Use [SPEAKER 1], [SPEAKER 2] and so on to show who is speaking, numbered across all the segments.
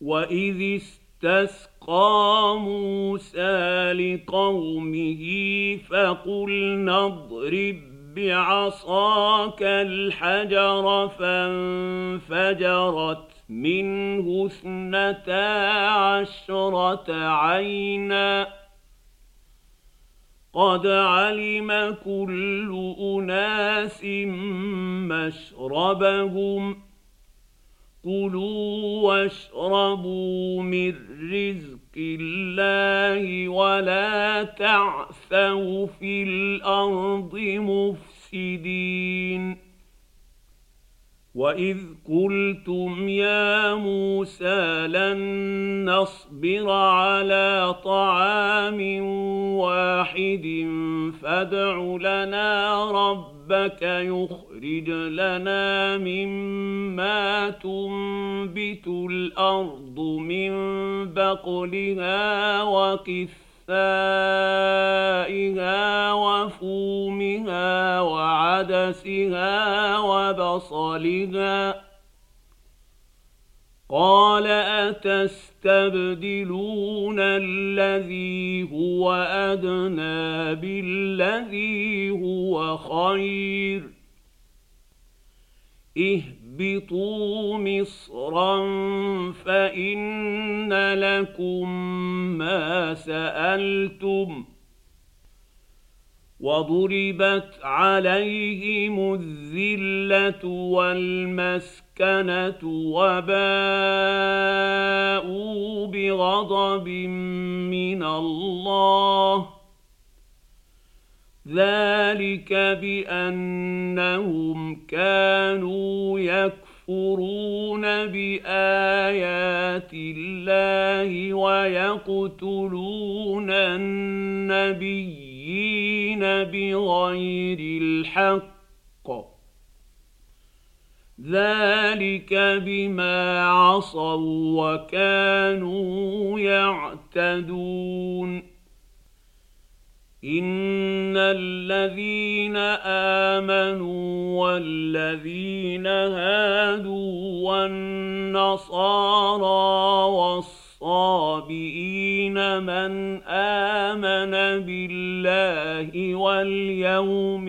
[SPEAKER 1] وإذ استسقى موسى لقومه فقلنا اضرب بعصاك الحجر فانفجرت منه 12 عينا قد علم كل أناس مشربهم كلوا واشربوا من رزق الله ولا تعثوا في الأرض مفسدين وإذ قلتم يا موسى لن نصبر على طعام واحد فادع لنا ربك يخرج لنا مما تنبت الأرض من بقلها وقثائها وفومها وعدسها وبصلها قال أتستبدلون الذي هو أدنى بالذي هو خير اهبطوا مصرا فإن لكم ما سألتم وضربت عليهم الذلة والمسكنة وباءوا بغضب من الله ذلك بأنهم كانوا يكفرون بآيات الله ويقتلون النبيين بغير الحق ذلك بما عصوا وكانوا يعتدون إن الذين آمنوا والذين هادوا والنصارى والصابئين من آمن بالله واليوم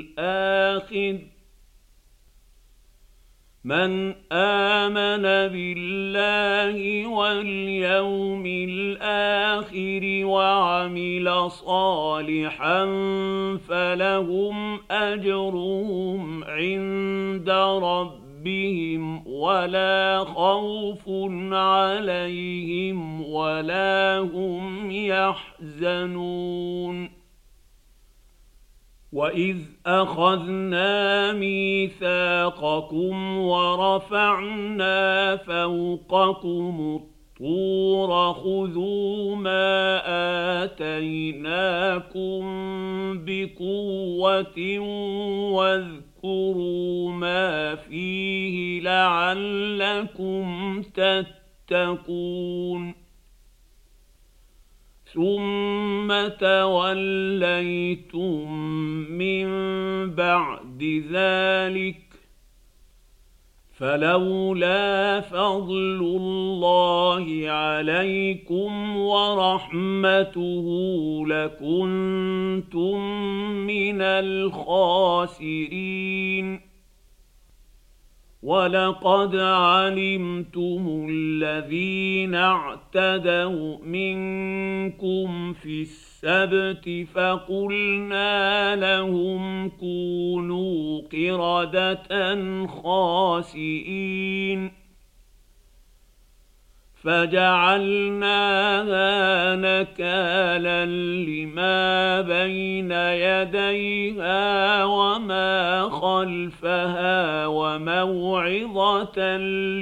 [SPEAKER 1] الآخر وعمل صالحا فلهم أجرهم عند ربهم ولا خوف عليهم ولا هم يحزنون وإذ أخذنا ميثاقكم ورفعنا فوقكم الطور خذوا ما آتيناكم بقوة واذكروا ما فيه لعلكم تتقون ثم توليتم من بعد ذلك فلولا فضل الله عليكم ورحمته لكنتم من الخاسرين ولقد علمتم الذين اعتدوا منكم في السبت فقلنا لهم كونوا قردة خاسئين فجعلناها نكالا لما بين يديها وما خلفها وموعظة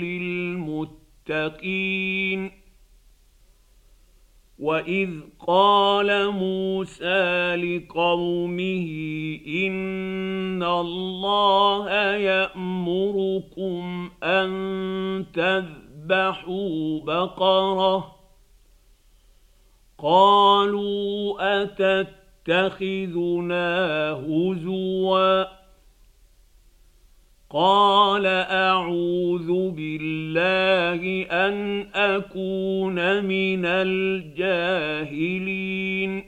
[SPEAKER 1] للمتقين وإذ قال موسى لقومه إن الله يأمركم أن تذبحوا بقرة قالوا أتتخذنا هزوا قال أعوذ بالله أن أكون من الجاهلين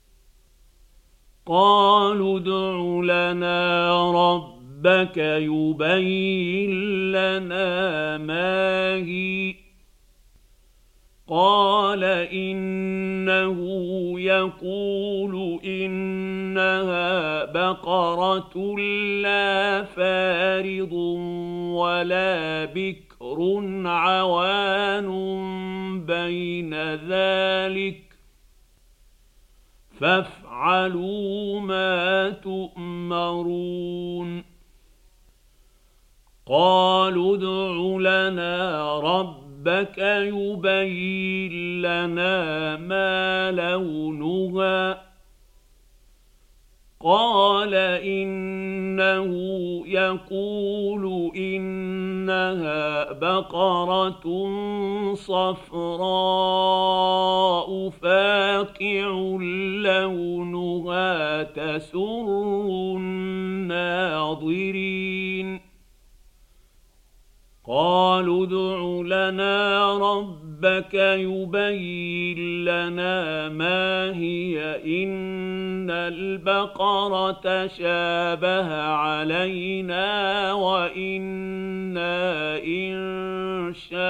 [SPEAKER 1] قالوا ادع لنا ربك يبين لنا ما هي قال إنه يقول إنها بقرة لا فارض ولا بكر عوان بين ذلك فافعلوا ما تؤمرون قالوا ادع لنا ربك يبين لنا ما لونها قال إنه يقول إنها بقرة صفراء فاقع لونها تسر الناظرين قالوا ادع لنا ربك يبين لنا ما هي إن البقرة شابه علينا وإنا إن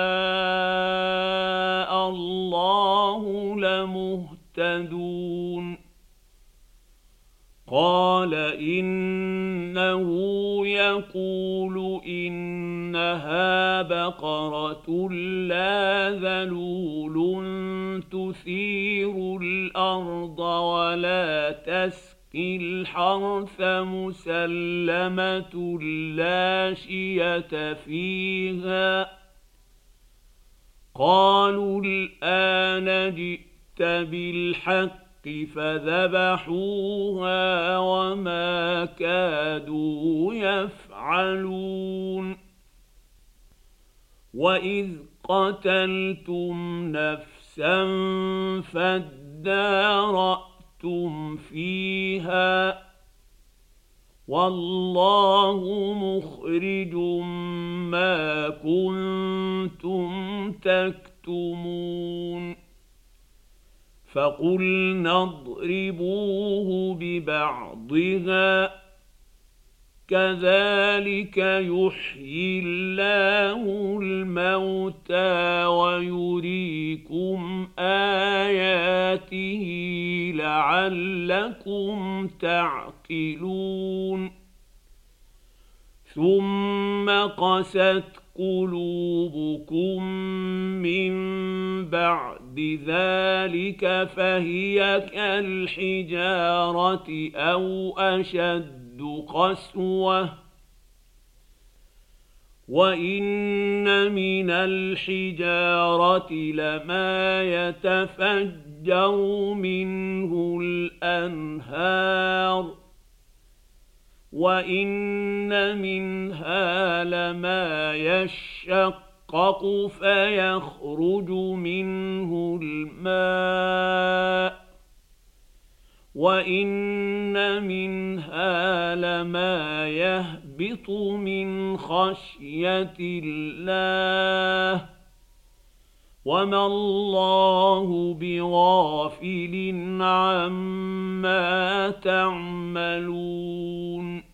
[SPEAKER 1] شاء الله لمهتدون قال إنه يقول إنها بقرة لا ذلول تثير الأرض ولا تسقي الحرث مسلمة لا شية فيها قالوا الآن جئت بالحق فذبحوها وما كادوا يفعلون وإذ قتلتم نفسا فادارأتم فيها والله مخرج ما كنتم تكتمون فقلنا اضربوه ببعضها كذلك يحيي الله الموتى ويريكم آياته لعلكم تعقلون ثم قست قلوبكم من بعد ذلك فهي كالحجارة أو أشد قسوة وإن من الحجارة لما يتفجر منه الأنهار وإن منها لما يشقق فيخرج منه الماء وإن منها لما يهبط من خشية الله وما الله بغافل عما تعملون